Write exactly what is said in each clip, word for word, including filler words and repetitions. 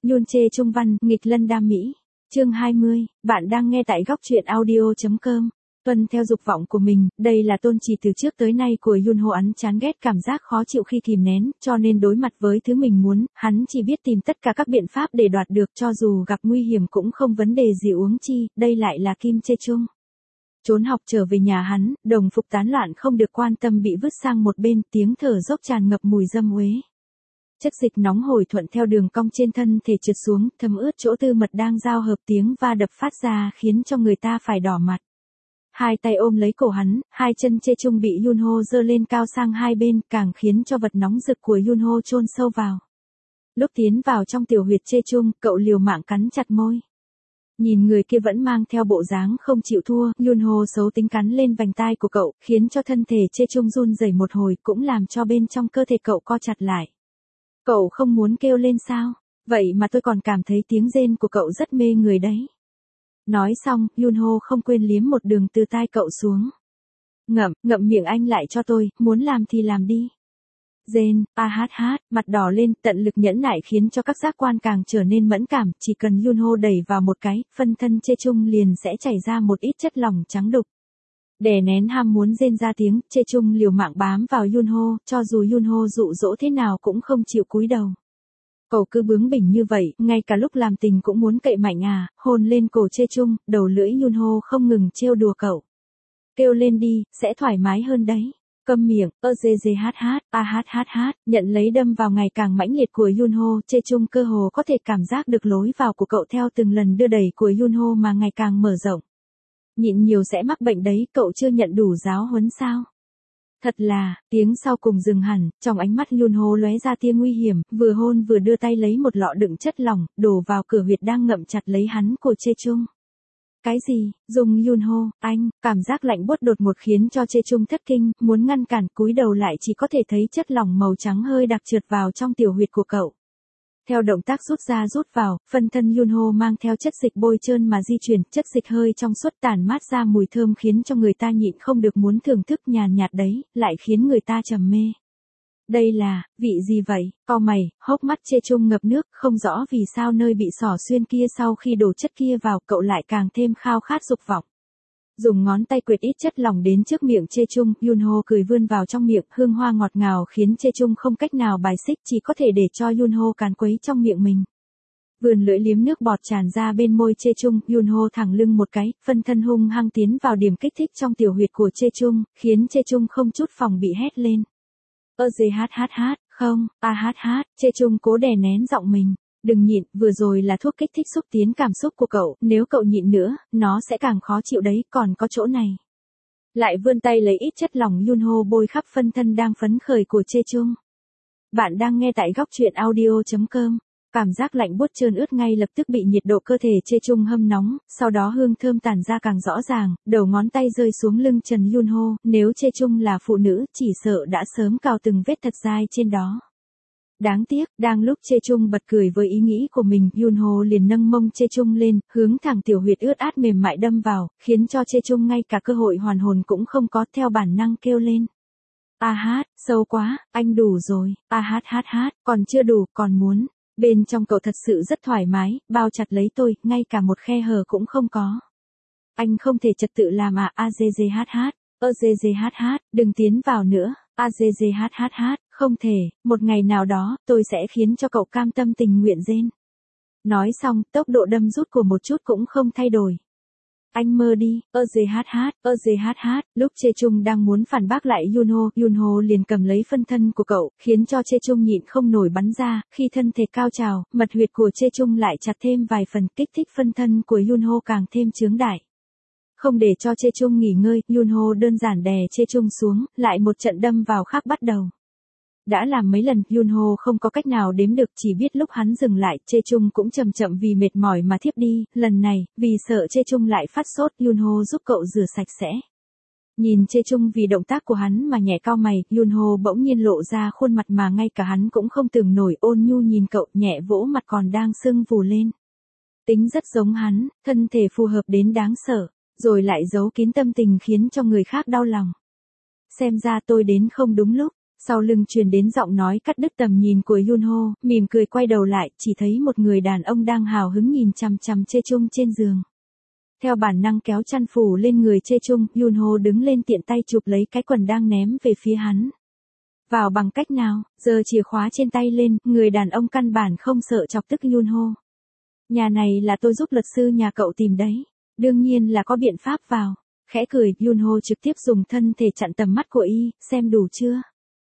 Yoon Chae Chung văn, nghịch lân đam mỹ. Chương hai mươi, bạn đang nghe tại góc truyện audio.com. Tuân theo dục vọng của mình, đây là tôn trì từ trước tới nay của Yoon Ho. Hắn chán ghét cảm giác khó chịu khi kìm nén, cho nên đối mặt với thứ mình muốn, hắn chỉ biết tìm tất cả các biện pháp để đoạt được, cho dù gặp nguy hiểm cũng không vấn đề gì. Uống chi, đây lại là Kim Chae Chung. Trốn học trở về nhà hắn, đồng phục tán loạn không được quan tâm bị vứt sang một bên, tiếng thở dốc tràn ngập mùi dâm uế. Chất dịch nóng hổi thuận theo đường cong trên thân thể trượt xuống, thấm ướt chỗ tư mật đang giao hợp, tiếng va đập phát ra khiến cho người ta phải đỏ mặt. Hai tay ôm lấy cổ hắn, hai chân Chae Chung bị Yoon Ho giơ lên cao sang hai bên, càng khiến cho vật nóng rực của Yoon Ho chôn sâu vào. Lúc tiến vào trong tiểu huyệt Chae Chung, cậu liều mạng cắn chặt môi. Nhìn người kia vẫn mang theo bộ dáng không chịu thua, Yoon Ho xấu tính cắn lên vành tai của cậu, khiến cho thân thể Chae Chung run rẩy một hồi, cũng làm cho bên trong cơ thể cậu co chặt lại. Cậu không muốn kêu lên sao? Vậy mà tôi còn cảm thấy tiếng rên của cậu rất mê người đấy. Nói xong, Yoon Ho không quên liếm một đường từ tai cậu xuống. Ngậm, ngậm miệng anh lại cho tôi, muốn làm thì làm đi. Rên, a hát hát, mặt đỏ lên, tận lực nhẫn nại khiến cho các giác quan càng trở nên mẫn cảm, chỉ cần Yoon Ho đẩy vào một cái, phân thân Chae Chung liền sẽ chảy ra một ít chất lỏng trắng đục. Đè nén ham muốn rên ra tiếng, Chae Chung liều mạng bám vào Yoon Ho, cho dù Yoon Ho dụ dỗ thế nào cũng không chịu cúi đầu. Cậu cứ bướng bỉnh như vậy, ngay cả lúc làm tình cũng muốn cậy mạnh à, hôn lên cổ Chae Chung, đầu lưỡi Yoon Ho không ngừng trêu đùa cậu. Kêu lên đi, sẽ thoải mái hơn đấy. Câm miệng, ơ dê dê hát hát, a hát hát hát, nhận lấy đâm vào ngày càng mãnh liệt của Yoon Ho, Chae Chung cơ hồ có thể cảm giác được lối vào của cậu theo từng lần đưa đẩy của Yoon Ho mà ngày càng mở rộng. Nhịn nhiều sẽ mắc bệnh đấy, cậu chưa nhận đủ giáo huấn sao? Thật là, tiếng sau cùng dừng hẳn, trong ánh mắt Yoon Ho lóe ra tia nguy hiểm, vừa hôn vừa đưa tay lấy một lọ đựng chất lỏng, đổ vào cửa huyệt đang ngậm chặt lấy hắn của Chae Chung. Cái gì? Dùng Yoon Ho, anh, cảm giác lạnh buốt đột ngột khiến cho Chae Chung thất kinh, muốn ngăn cản, cúi đầu lại chỉ có thể thấy chất lỏng màu trắng hơi đặc trượt vào trong tiểu huyệt của cậu. Theo động tác rút ra rút vào, phân thân Yoon Ho mang theo chất dịch bôi trơn mà di chuyển, chất dịch hơi trong suốt tản mát ra mùi thơm khiến cho người ta nhịn không được muốn thưởng thức, nhàn nhạt đấy, lại khiến người ta trầm mê. Đây là, vị gì vậy? Cau mày, hốc mắt Chae Chung ngập nước, không rõ vì sao nơi bị xỏ xuyên kia sau khi đổ chất kia vào, cậu lại càng thêm khao khát dục vọng. Dùng ngón tay quệt ít chất lỏng đến trước miệng Chae Chung, Yoon Ho cười vươn vào trong miệng, hương hoa ngọt ngào khiến Chae Chung không cách nào bài xích, chỉ có thể để cho Yoon Ho càn quấy trong miệng mình. Vươn lưỡi liếm nước bọt tràn ra bên môi Chae Chung, Yoon Ho thẳng lưng một cái, phân thân hung hăng tiến vào điểm kích thích trong tiểu huyệt của Chae Chung, khiến Chae Chung không chút phòng bị hét lên. Ơ dê hát hát hát, không, a hát hát, Chae Chung cố đè nén giọng mình. Đừng nhịn, vừa rồi là thuốc kích thích xúc tiến cảm xúc của cậu, nếu cậu nhịn nữa, nó sẽ càng khó chịu đấy, còn có chỗ này. Lại vươn tay lấy ít chất lỏng Yoon Ho bôi khắp phân thân đang phấn khởi của Chae Chung. Bạn đang nghe tại góc truyện audio.com. Cảm giác lạnh buốt trơn ướt ngay lập tức bị nhiệt độ cơ thể Chae Chung hâm nóng, sau đó hương thơm tản ra càng rõ ràng, đầu ngón tay rơi xuống lưng trần Yoon Ho, nếu Chae Chung là phụ nữ, chỉ sợ đã sớm cào từng vết thật dài trên đó. Đáng tiếc, đang lúc Chae Chung bật cười với ý nghĩ của mình, Yoon Ho liền nâng mông Chae Chung lên, hướng thẳng tiểu huyệt ướt át mềm mại đâm vào, khiến cho Chae Chung ngay cả cơ hội hoàn hồn cũng không có, theo bản năng kêu lên. A hát, sâu quá, anh đủ rồi, a hát hát hát, còn chưa đủ, còn muốn. Bên trong cậu thật sự rất thoải mái, bao chặt lấy tôi, ngay cả một khe hở cũng không có. Anh không thể trật tự làm à, a dê dê hát hát, ơ dê dê hát hát, đừng tiến vào nữa, a dê dê hát hát hát, không thể, một ngày nào đó, tôi sẽ khiến cho cậu cam tâm tình nguyện rên. Nói xong, tốc độ đâm rút của một chút cũng không thay đổi. Anh mơ đi, ơ dê hát hát, ơ dê hát hát, lúc Chae Chung đang muốn phản bác lại Yoon Ho, Yoon Ho liền cầm lấy phân thân của cậu, khiến cho Chae Chung nhịn không nổi bắn ra, khi thân thể cao trào, mật huyệt của Chae Chung lại chặt thêm vài phần, kích thích phân thân của Yoon Ho càng thêm chướng đại. Không để cho Chae Chung nghỉ ngơi, Yoon Ho đơn giản đè Chae Chung xuống, lại một trận đâm vào khác bắt đầu. Đã làm mấy lần, Yoon Ho không có cách nào đếm được, chỉ biết lúc hắn dừng lại, Chae Chung cũng chậm chậm vì mệt mỏi mà thiếp đi, lần này, vì sợ Chae Chung lại phát sốt, Yoon Ho giúp cậu rửa sạch sẽ. Nhìn Chae Chung vì động tác của hắn mà nhẹ cau mày, Yoon Ho bỗng nhiên lộ ra khuôn mặt mà ngay cả hắn cũng không tưởng nổi, ôn nhu nhìn cậu, nhẹ vỗ mặt còn đang sưng vù lên. Tính rất giống hắn, thân thể phù hợp đến đáng sợ, rồi lại giấu kín tâm tình khiến cho người khác đau lòng. Xem ra tôi đến không đúng lúc. Sau lưng truyền đến giọng nói cắt đứt tầm nhìn của Yunho, mỉm cười quay đầu lại, chỉ thấy một người đàn ông đang hào hứng nhìn chằm chằm Chê Chung trên giường. Theo bản năng kéo chăn phủ lên người Chê Chung, Yunho đứng lên tiện tay chụp lấy cái quần đang ném về phía hắn. Vào bằng cách nào, giơ chìa khóa trên tay lên, người đàn ông căn bản không sợ chọc tức Yunho. Nhà này là tôi giúp luật sư nhà cậu tìm đấy. Đương nhiên là có biện pháp vào. Khẽ cười, Yunho trực tiếp dùng thân thể chặn tầm mắt của y, xem đủ chưa.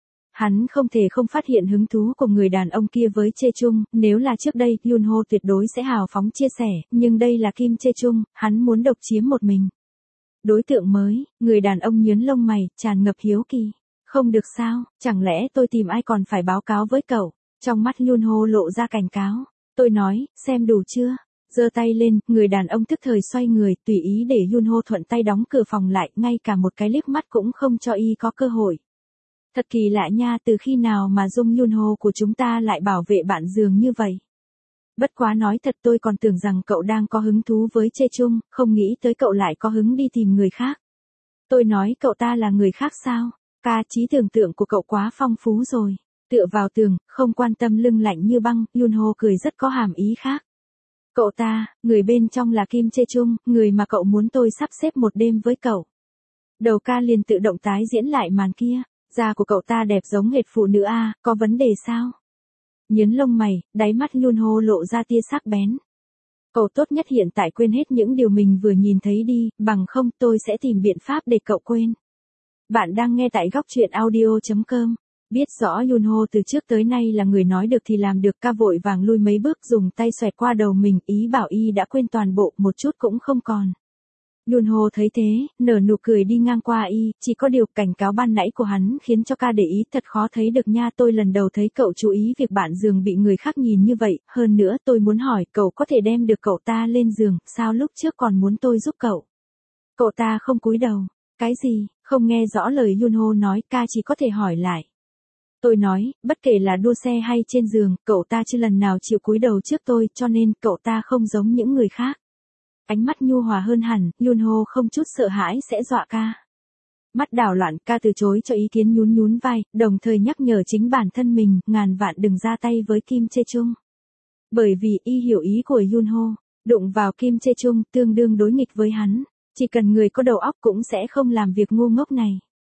Hắn không thể không phát hiện hứng thú của người đàn ông kia với Chê Chung, nếu là trước đây, Yunho tuyệt đối sẽ hào phóng chia sẻ, nhưng đây là Kim Chê Chung, hắn muốn độc chiếm một mình. Đối tượng mới, người đàn ông nhướng lông mày, tràn ngập hiếu kỳ. Không được sao, chẳng lẽ tôi tìm ai còn phải báo cáo với cậu? Trong mắt Yunho lộ ra cảnh cáo. Tôi nói, xem đủ chưa? Giơ tay lên, người đàn ông tức thời xoay người, tùy ý để Yunho thuận tay đóng cửa phòng lại, ngay cả một cái liếc mắt cũng không cho y có cơ hội. Thật kỳ lạ nha, từ khi nào mà Dung Yunho của chúng ta lại bảo vệ bạn giường như vậy? Bất quá nói thật, tôi còn tưởng rằng cậu đang có hứng thú với Chê Chung, không nghĩ tới cậu lại có hứng đi tìm người khác. Tôi nói cậu ta là người khác sao? Ca, trí tưởng tượng của cậu quá phong phú rồi. Tựa vào tường, không quan tâm lưng lạnh như băng, Yunho cười rất có hàm ý khác. Cậu ta, người bên trong là Kim Chê Chung, người mà cậu muốn tôi sắp xếp một đêm với cậu. Đầu ca liền tự động tái diễn lại màn kia. Da của cậu ta đẹp giống hệt phụ nữ a, có vấn đề sao? Nhướng lông mày, đáy mắt Yunho lộ ra tia sắc bén. Cậu tốt nhất hiện tại quên hết những điều mình vừa nhìn thấy đi, bằng không tôi sẽ tìm biện pháp để cậu quên. Bạn đang nghe tại góc truyện audio chấm com. Biết rõ Yunho từ trước tới nay là người nói được thì làm được, ca vội vàng lui mấy bước dùng tay xoẹt qua đầu mình, ý bảo y đã quên toàn bộ, một chút cũng không còn. Yunho thấy thế, nở nụ cười đi ngang qua y, chỉ có điều cảnh cáo ban nãy của hắn khiến cho ca để ý, thật khó thấy được nha, tôi lần đầu thấy cậu chú ý việc bạn giường bị người khác nhìn như vậy, hơn nữa tôi muốn hỏi cậu có thể đem được cậu ta lên giường, sao lúc trước còn muốn tôi giúp cậu? Cậu ta không cúi đầu, cái gì, không nghe rõ lời Yunho nói, ca chỉ có thể hỏi lại. Tôi nói, bất kể là đua xe hay trên giường, cậu ta chưa lần nào chịu cúi đầu trước tôi, cho nên cậu ta không giống những người khác. Ánh mắt nhu hòa hơn hẳn, Yunho không chút sợ hãi sẽ dọa ca. Mắt đảo loạn, ca từ chối cho ý kiến, nhún nhún vai, đồng thời nhắc nhở chính bản thân mình, ngàn vạn đừng ra tay với Kim Chê Chung. Bởi vì y hiểu ý của Yunho, đụng vào Kim Chê Chung tương đương đối nghịch với hắn, chỉ cần người có đầu óc cũng sẽ không làm việc ngu ngốc này.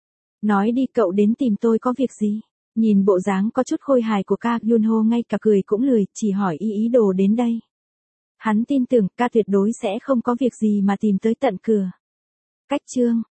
Nói đi, cậu đến tìm tôi có việc gì? Nhìn bộ dáng có chút khôi hài của ca, Yunho ngay cả cười cũng lười, chỉ hỏi y ý đồ đến đây. Hắn tin tưởng ca tuyệt đối sẽ không có việc gì mà tìm tới tận cửa. Cách chương